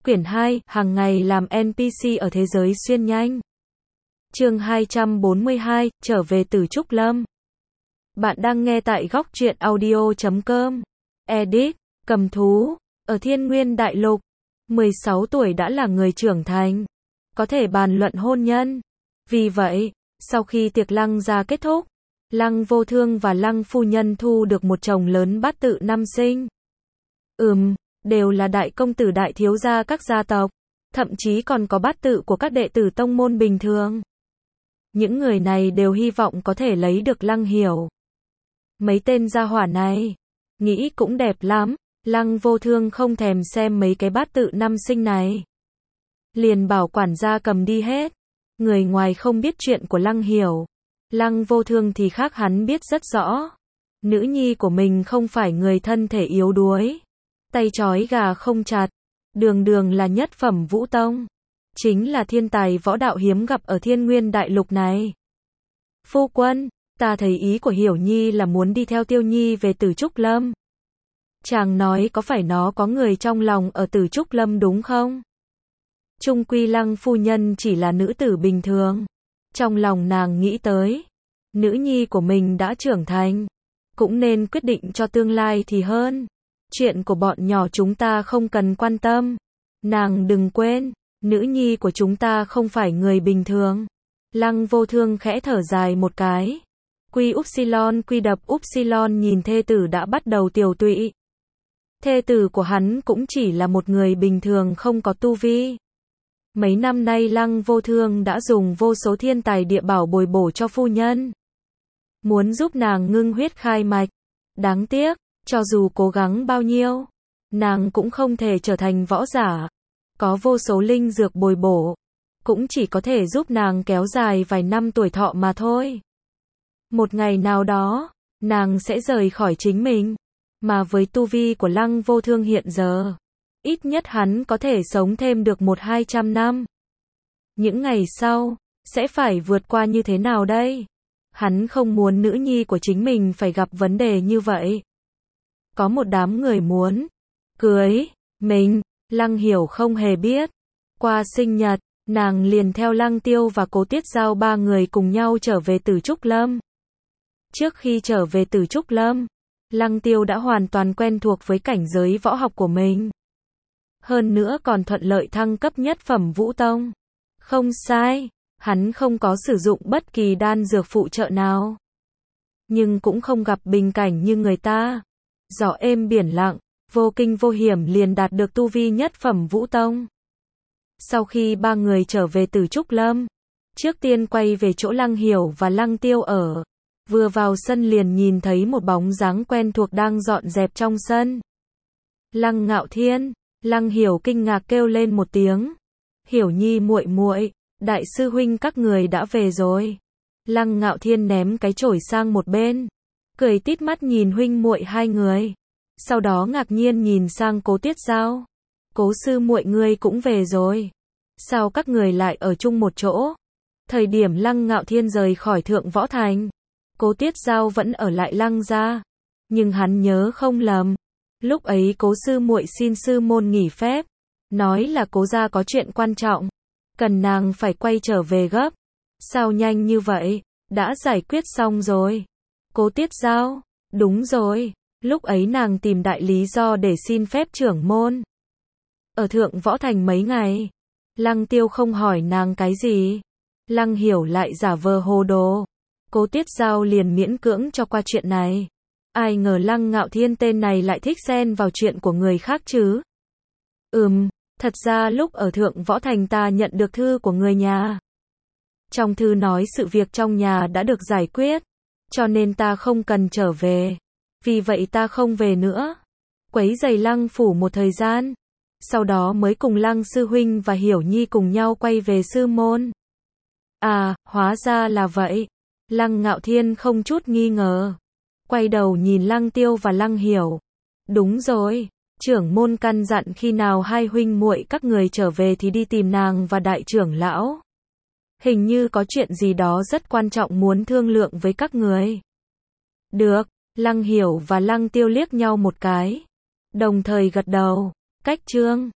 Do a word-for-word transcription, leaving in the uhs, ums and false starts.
Quyển hai, hàng ngày làm en pê xê ở thế giới xuyên nhanh. Chương hai trăm bốn mươi hai, trở về từ Trúc Lâm. Bạn đang nghe tại góc truyện audio chấm com. Edit, cầm thú, ở Thiên Nguyên Đại Lục, mười sáu tuổi đã là người trưởng thành, có thể bàn luận hôn nhân. Vì vậy, sau khi tiệc Lăng gia kết thúc, Lăng Vô Thương và Lăng phu nhân thu được một chồng lớn bát tự năm sinh. Ừm, đều là đại công tử đại thiếu gia các gia tộc, thậm chí còn có bát tự của các đệ tử tông môn bình thường. Những người này đều hy vọng có thể lấy được Lăng Hiểu. Mấy tên gia hỏa này, nghĩ cũng đẹp lắm, Lăng Vô Thương không thèm xem mấy cái bát tự năm sinh này. Liền bảo quản gia cầm đi hết. Người ngoài không biết chuyện của Lăng Hiểu. Lăng Vô Thương thì khác, hắn biết rất rõ. Nữ nhi của mình không phải người thân thể yếu đuối, tay trói gà không chặt, đường đường là nhất phẩm vũ tông, chính là thiên tài võ đạo hiếm gặp ở Thiên Nguyên Đại Lục này. Phu quân, ta thấy ý của Hiểu Nhi là muốn đi theo Tiêu Nhi về Tử Trúc Lâm. Chàng nói có phải nó có người trong lòng ở Tử Trúc Lâm đúng không? Chung quy Lăng phu nhân chỉ là nữ tử bình thường. Trong lòng nàng nghĩ tới, nữ nhi của mình đã trưởng thành, cũng nên quyết định cho tương lai thì hơn. Chuyện của bọn nhỏ chúng ta không cần quan tâm. Nàng đừng quên, nữ nhi của chúng ta không phải người bình thường. Lăng Vô Thương khẽ thở dài một cái. Quy Upsilon quy đập Upsilon nhìn thê tử đã bắt đầu tiều tụy. Thê tử của hắn cũng chỉ là một người bình thường không có tu vi. Mấy năm nay Lăng Vô Thương đã dùng vô số thiên tài địa bảo bồi bổ cho phu nhân, muốn giúp nàng ngưng huyết khai mạch. Đáng tiếc, cho dù cố gắng bao nhiêu, nàng cũng không thể trở thành võ giả. Có vô số linh dược bồi bổ, cũng chỉ có thể giúp nàng kéo dài vài năm tuổi thọ mà thôi. Một ngày nào đó, nàng sẽ rời khỏi chính mình. Mà với tu vi của Lăng Vô Thương hiện giờ, ít nhất hắn có thể sống thêm được một hai trăm năm. Những ngày sau, sẽ phải vượt qua như thế nào đây? Hắn không muốn nữ nhi của chính mình phải gặp vấn đề như vậy. Có một đám người muốn cưới mình, Lăng Hiểu không hề biết. Qua sinh nhật, nàng liền theo Lăng Tiêu và Cố Tiết Giao ba người cùng nhau trở về Tử Trúc Lâm. Trước khi trở về Tử Trúc Lâm, Lăng Tiêu đã hoàn toàn quen thuộc với cảnh giới võ học của mình. Hơn nữa còn thuận lợi thăng cấp nhất phẩm vũ tông. Không sai, hắn không có sử dụng bất kỳ đan dược phụ trợ nào. Nhưng cũng không gặp bình cảnh như người ta. Gió êm biển lặng, vô kinh vô hiểm liền đạt được tu vi nhất phẩm vũ tông. Sau khi ba người trở về Tử Trúc Lâm, trước tiên quay về chỗ Lăng Hiểu và Lăng Tiêu ở. Vừa vào sân liền nhìn thấy một bóng dáng quen thuộc đang dọn dẹp trong sân. Lăng Ngạo Thiên. Lăng Hiểu kinh ngạc kêu lên một tiếng. Hiểu Nhi muội muội, đại sư huynh các người đã về rồi. Lăng Ngạo Thiên ném cái chổi sang một bên, cười tít mắt nhìn huynh muội hai người. Sau đó ngạc nhiên nhìn sang Cố Tiết Giao. Cố sư muội ngươi cũng về rồi. Sao các người lại ở chung một chỗ? Thời điểm Lăng Ngạo Thiên rời khỏi Thượng Võ Thành, Cố Tiết Giao vẫn ở lại Lăng gia. Nhưng hắn nhớ không lầm, lúc ấy Cố sư muội xin sư môn nghỉ phép, nói là Cố gia có chuyện quan trọng, cần nàng phải quay trở về gấp. Sao nhanh như vậy, đã giải quyết xong rồi? Cố Tiết Giao, đúng rồi, lúc ấy nàng tìm đại lý do để xin phép trưởng môn. Ở Thượng Võ Thành mấy ngày, Lăng Tiêu không hỏi nàng cái gì. Lăng Hiểu lại giả vờ hồ đồ. Cố Tiết Giao liền miễn cưỡng cho qua chuyện này. Ai ngờ Lăng Ngạo Thiên tên này lại thích xen vào chuyện của người khác chứ. Ừm, thật ra lúc ở Thượng Võ Thành ta nhận được thư của người nhà. Trong thư nói sự việc trong nhà đã được giải quyết, cho nên ta không cần trở về. Vì vậy ta không về nữa. Quấy rầy Lăng phủ một thời gian. Sau đó mới cùng Lăng sư huynh và Hiểu Nhi cùng nhau quay về sư môn. À, hóa ra là vậy. Lăng Ngạo Thiên không chút nghi ngờ. Quay đầu nhìn Lăng Tiêu và Lăng Hiểu. Đúng rồi, trưởng môn căn dặn khi nào hai huynh muội các người trở về thì đi tìm nàng và đại trưởng lão. Hình như có chuyện gì đó rất quan trọng muốn thương lượng với các người. Được, Lăng Hiểu và Lăng Tiêu liếc nhau một cái, đồng thời gật đầu. Cách chương